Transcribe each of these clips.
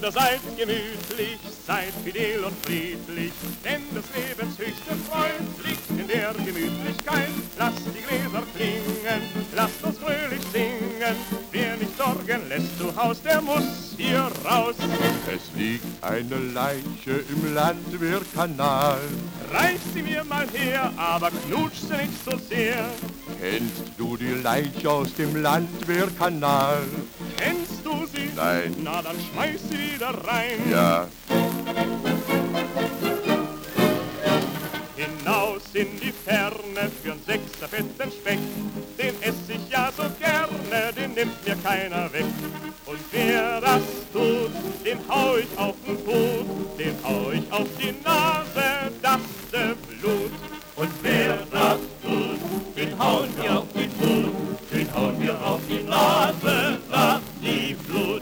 Kinder, seid gemütlich, seid fidel und friedlich, denn des Lebens höchste Freud liegt in der Gemütlichkeit. Lasst die Gläser klingen, lasst uns fröhlich singen, wer nicht sorgen lässt zu Haus, der muss hier raus. Es liegt eine Leiche im Landwehrkanal. Reiß sie mir mal her, aber knutsch sie nicht so sehr. Kennst du die Leiche aus dem Landwehrkanal? Kennst du sie? Nein. Na, dann schmeiß sie wieder rein. Ja. Hinaus in die Ferne für'n Sechser fetten Speck. Den ess ich ja so gerne, den nimmt mir keiner weg. Und wer das tut, den hau ich auf den Fuß, den hau ich auf die Nase, das Blut. Und wer das tut, den hauen wir auf den Fuß, den hauen wir auf die Nase, das die Blut.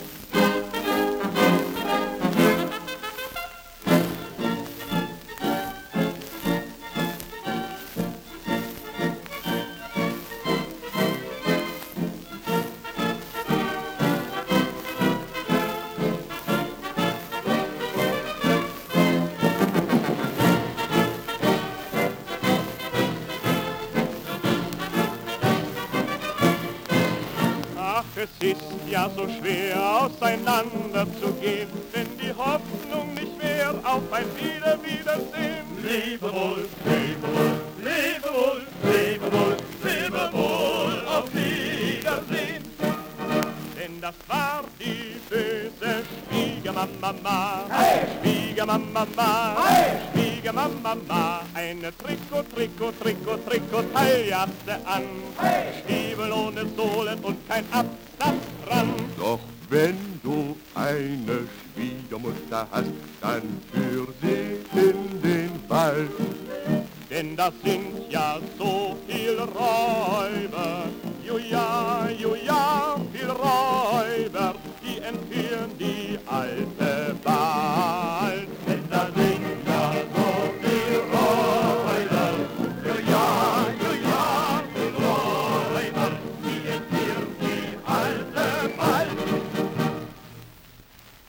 Es ist ja so schwer auseinander zu gehen, wenn die Hoffnung nicht mehr auf ein Wiedersehen. Lebe wohl, lebe wohl, lebe wohl, lebe wohl, lebe wohl, auf Wiedersehen. Denn das war die böse Schwiegermama, hey! Schwiegermama, hey! Schwiegermama, eine Trikot-Taillejasse an, hey! Stiefel ohne Sohlen und kein Absatz dran. Doch wenn du eine Schwiegermutter hast, dann führ sie in den Wald. Denn da sind ja so viel Räume